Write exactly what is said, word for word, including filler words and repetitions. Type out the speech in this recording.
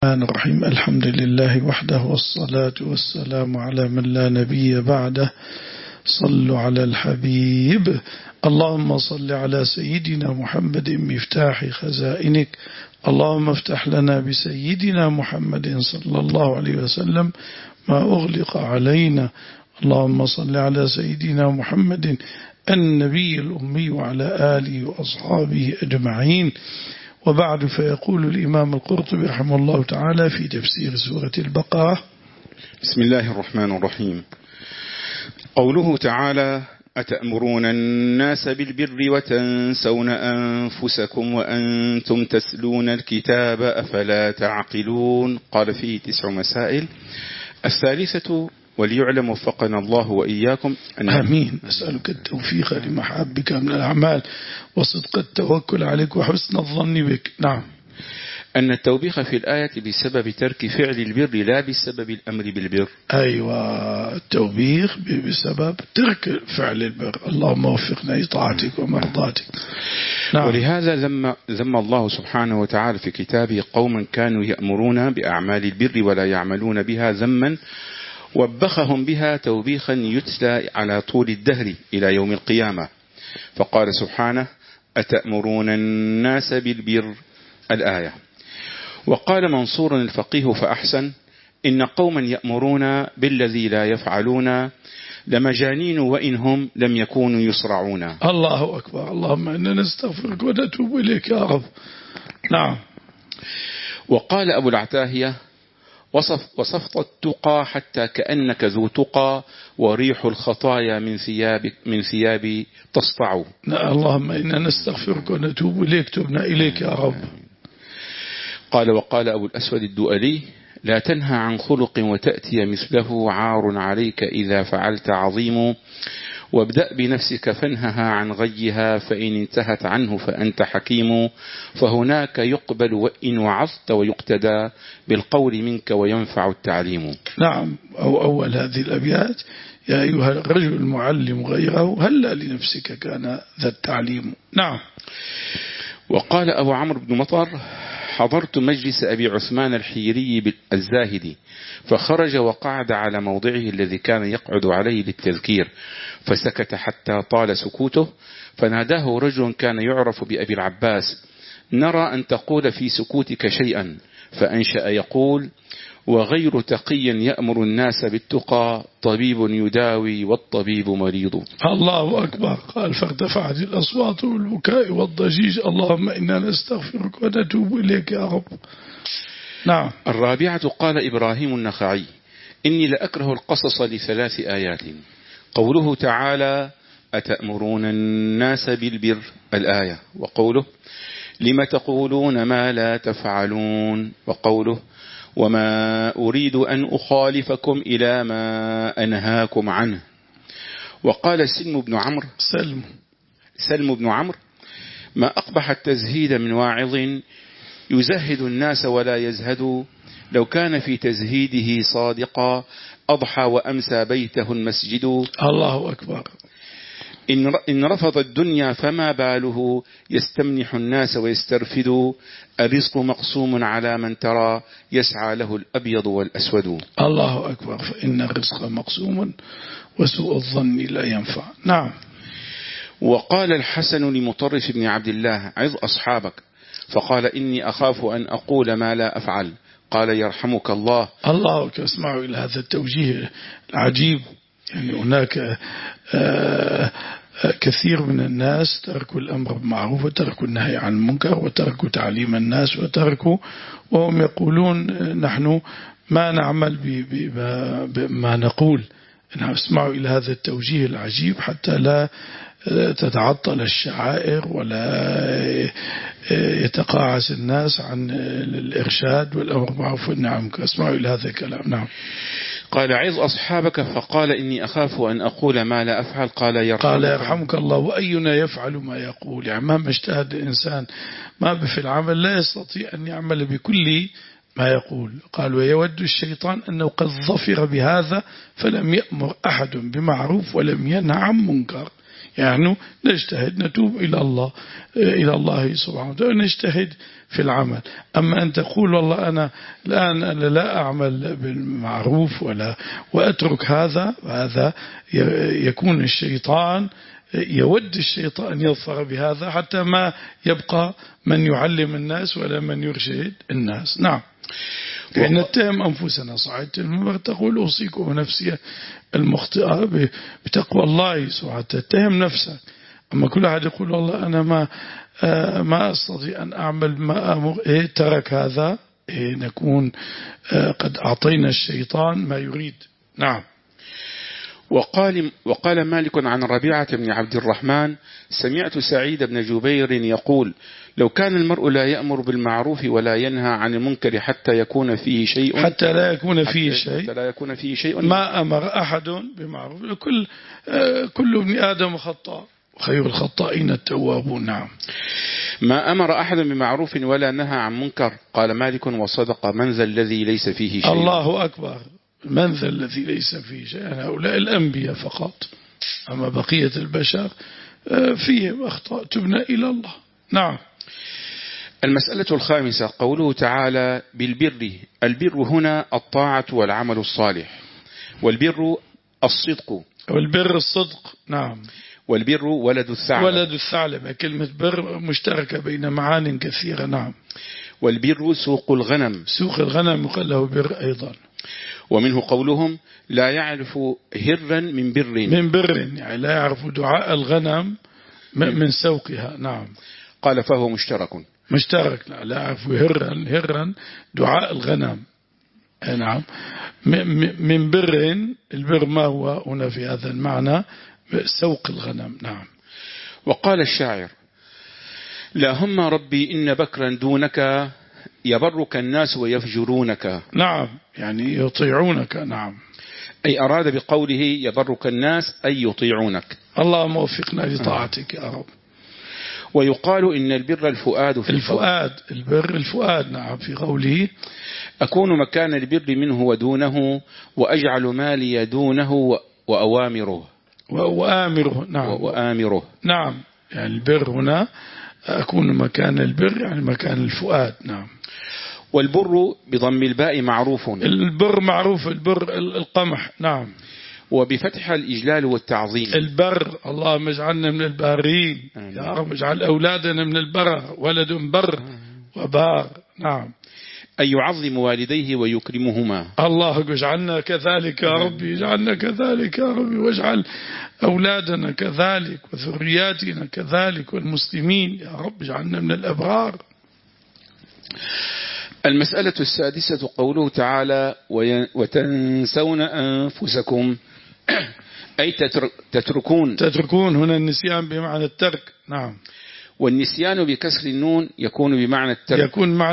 الرحمن الرحيم. الحمد لله وحده والصلاة والسلام على من لا نبي بعده. صلوا على الحبيب. اللهم صل على سيدنا محمد مفتاح خزائنك. اللهم افتح لنا بسيدنا محمد صلى الله عليه وسلم ما أغلق علينا. اللهم صل على سيدنا محمد النبي الأمي وعلى آله وأصحابه أجمعين. وبعد، فيقول الإمام القرطبي رحمه الله تعالى في تفسير سورة البقرة: بسم الله الرحمن الرحيم. قوله تعالى: أتأمرون الناس بالبر وتنسون أنفسكم وأنتم تتلون الكتاب أفلا تعقلون. قال فيه تسع مسائل. الثالثة: وليعلم وفقنا الله وإياكم أن آمين. نسألك التوفيق لمحبك من الأعمال وصدق التوكل عليك وحسن الظن بك. نعم. أن التوبيخ في الآية بسبب ترك فعل البر لا بسبب الأمر بالبر. أيوة، التوبيخ بسبب ترك فعل البر. اللهم وفقنا لطاعتك ومرضاتك. نعم. ولهذا ذم ذم الله سبحانه وتعالى في كتابه قوما كانوا يأمرون بأعمال البر ولا يعملون بها ذما، وبخهم بها توبيخا يتلى على طول الدهر إلى يوم القيامة. فقال سبحانه: أتأمرون الناس بالبر، الآية. وقال منصور الفقيه فأحسن: إن قوما يأمرون بالذي لا يفعلون لمجانين وإنهم لم يكونوا يسرعون. الله أكبر. اللهم إنا نستغفرك ونتوب إليك يا رب. نعم. وقال أبو العتاهية: وصف وصفت التقى حتى كأنك ذو تقى وريح الخطايا من ثياب من ثيابي تصطع. اللهم إنا نستغفرك ونتوب إليك، تبنا إليك يا رب. قال: وقال أبو الأسود الدؤلي: لا تنهى عن خلق وتأتي مثله عار عليك إذا فعلت عظيم، وابدأ بنفسك فانهها عن غيها فإن انتهت عنه فأنت حكيم، فهناك يقبل وإن وعظت ويقتدى بالقول منك وينفع التعليم. نعم. أو أول هذه الأبيات: يا أيها الرجل المعلم غيره هلا لنفسك كان ذا التعليم. نعم. وقال أبو عمرو بن مطر: حضرت مجلس أبي عثمان الحيري الزاهدي، فخرج وقعد على موضعه الذي كان يقعد عليه للتذكير، فسكت حتى طال سكوته، فناداه رجل كان يعرف بأبي العباس: نرى أن تقول في سكوتك شيئا. فأنشأ يقول: وغير تقي يأمر الناس بالتقى طبيب يداوي والطبيب مريض. الله أكبر. قال: فارتفعت الأصوات والبكاء والضجيج. اللهم إنا نستغفرك ونتوب إليك يا رب. نعم. الرابعة: قال إبراهيم النخعي: إني لأكره القصص لثلاث آيات. قوله تعالى: أتأمرون الناس بالبر، الآية. وقوله: لم تقولون ما لا تفعلون. وقوله: وما أريد أن أخالفكم إلى ما أنهاكم عنه. وقال سلم بن عمرو سلم سلم بن عمرو: ما أقبح التزهيد من واعظ يزهد الناس ولا يزهد، لو كان في تزهيده صادقا أضحى وأمسى بيته المسجد. الله أكبر. إن رفض الدنيا فما باله يستمنح الناس ويسترفد، الرزق مقسوم على من ترى يسعى له الأبيض والأسود. الله أكبر. فإن الرزق مقسوم وسوء الظن لا ينفع. نعم. وقال الحسن لمطرف بن عبد الله: عظ أصحابك. فقال: إني أخاف أن أقول ما لا أفعل. قال: يرحمك الله. الله أكبر. اسمعوا إلى هذا التوجيه العجيب. يعني هناك آه كثير من الناس تركوا الأمر بالمعروف وتركوا النهي عن المنكر وتركوا تعليم الناس وتركوا، وهم يقولون نحن ما نعمل بما نقول. اسمعوا إلى هذا التوجيه العجيب حتى لا تتعطل الشعائر ولا يتقاعس الناس عن الإرشاد والأمر بالمعروف والنهي عن المنكر. اسمعوا إلى هذا الكلام. نعم. قال: عظ أصحابك. فقال: إني أخاف أن أقول ما لا أفعل. قال: يرحمك, قال يرحمك الله. وأينا يفعل ما يقول؟ يعني مهما اجتهد الإنسان ما في العمل لا يستطيع أن يعمل بكل ما يقول. قال: ويود الشيطان أنه قد ظفر بهذا فلم يأمر أحد بمعروف ولم ينهى عن منكر. يعني نجتهد نتوب إلى الله إلى الله سبحانه وتعالى نجتهد في العمل. أما أن تقول والله أنا الآن أنا لا أعمل بالمعروف ولا وأترك هذا، هذا يكون الشيطان يود الشيطان أن يظفر بهذا حتى ما يبقى من يعلم الناس ولا من يرشد الناس. نعم، لأن نتهم أنفسنا صحيح تقول أوصيكم ونفسي المخطئة بتقوى الله سبحانه، تتهم نفسك. أما كل أحد يقول والله أنا ما ما أستطيع أن أعمل ما أمر، إيه ترك هذا، إيه نكون قد أعطينا الشيطان ما يريد. نعم. وقال, وقال مالك عن ربيعة بن عبد الرحمن: سمعت سعيد بن جبير يقول: لو كان المرء لا يأمر بالمعروف ولا ينهى عن المنكر حتى يكون فيه شيء حتى لا يكون فيه حتى شيء حتى لا يكون فيه شيء ما أمر أحد بمعروف. كل كل ابن آدم خطاء خير الخطائين التوابون. نعم. ما أمر أحد بمعروف ولا نهى عن منكر. قال مالك: وصدق من ذا الذي ليس فيه شيء. الله أكبر، من ذا الذي ليس فيه شيء؟ هؤلاء الأنبياء فقط، أما بقية البشر فيهم أخطاء تبنى إلى الله. نعم. المسألة الخامسة قوله تعالى: بالبر. البر هنا الطاعة والعمل الصالح، والبر الصدق. والبر الصدق. نعم. والبر ولد الثعلب. ولد الثعلب، كلمة بر مشتركة بين معان كثيرة. نعم. والبر سوق الغنم. سوق الغنم يقال له بر أيضا. ومنه قولهم: لا يعرف هرا من بر. من بر يعني لا يعرف دعاء الغنم من سوقها. نعم. قال: فهو مشترك. مشترك. لا يعرف هرا هرا دعاء الغنم. نعم. من بر، البر ما هو هنا في هذا المعنى؟ سوق الغنم. نعم. وقال الشاعر: لا هم ربي إن بكرا دونك يبرك الناس ويفجرونك. نعم، يعني يطيعونك. نعم. أي أراد بقوله يبرك الناس أي يطيعونك. اللهم وفقنا لطاعتك يا رب. ويقال إن البر الفؤاد في الفؤاد. البر الفؤاد. نعم. في قوله: أكون مكان البر منه ودونه وأجعل مالي دونه وأوامره. وآمره. نعم. وآمره. نعم. يعني البر هنا أكون مكان البر يعني مكان الفؤاد. نعم. والبر بضم الباء معروف. البر معروف، البر القمح. نعم. وبفتح الإجلال والتعظيم. البر، اللهم اجعلنا من البارين. يا رب اجعل أولادنا من البر، ولد بر وبار. نعم. أن يعظم والديه ويكرمهما. الله اجعلنا كذلك يا ربي، اجعلنا كذلك يا ربي، واجعل أولادنا كذلك وذرياتنا كذلك والمسلمين يا رب اجعلنا من الأبرار. المسألة السادسة قوله تعالى: وتنسون أنفسكم أي تتركون. تتركون هنا النسيان بمعنى الترك. نعم. والنسيان بكسر النون يكون بمعنى الترك. يكون معنى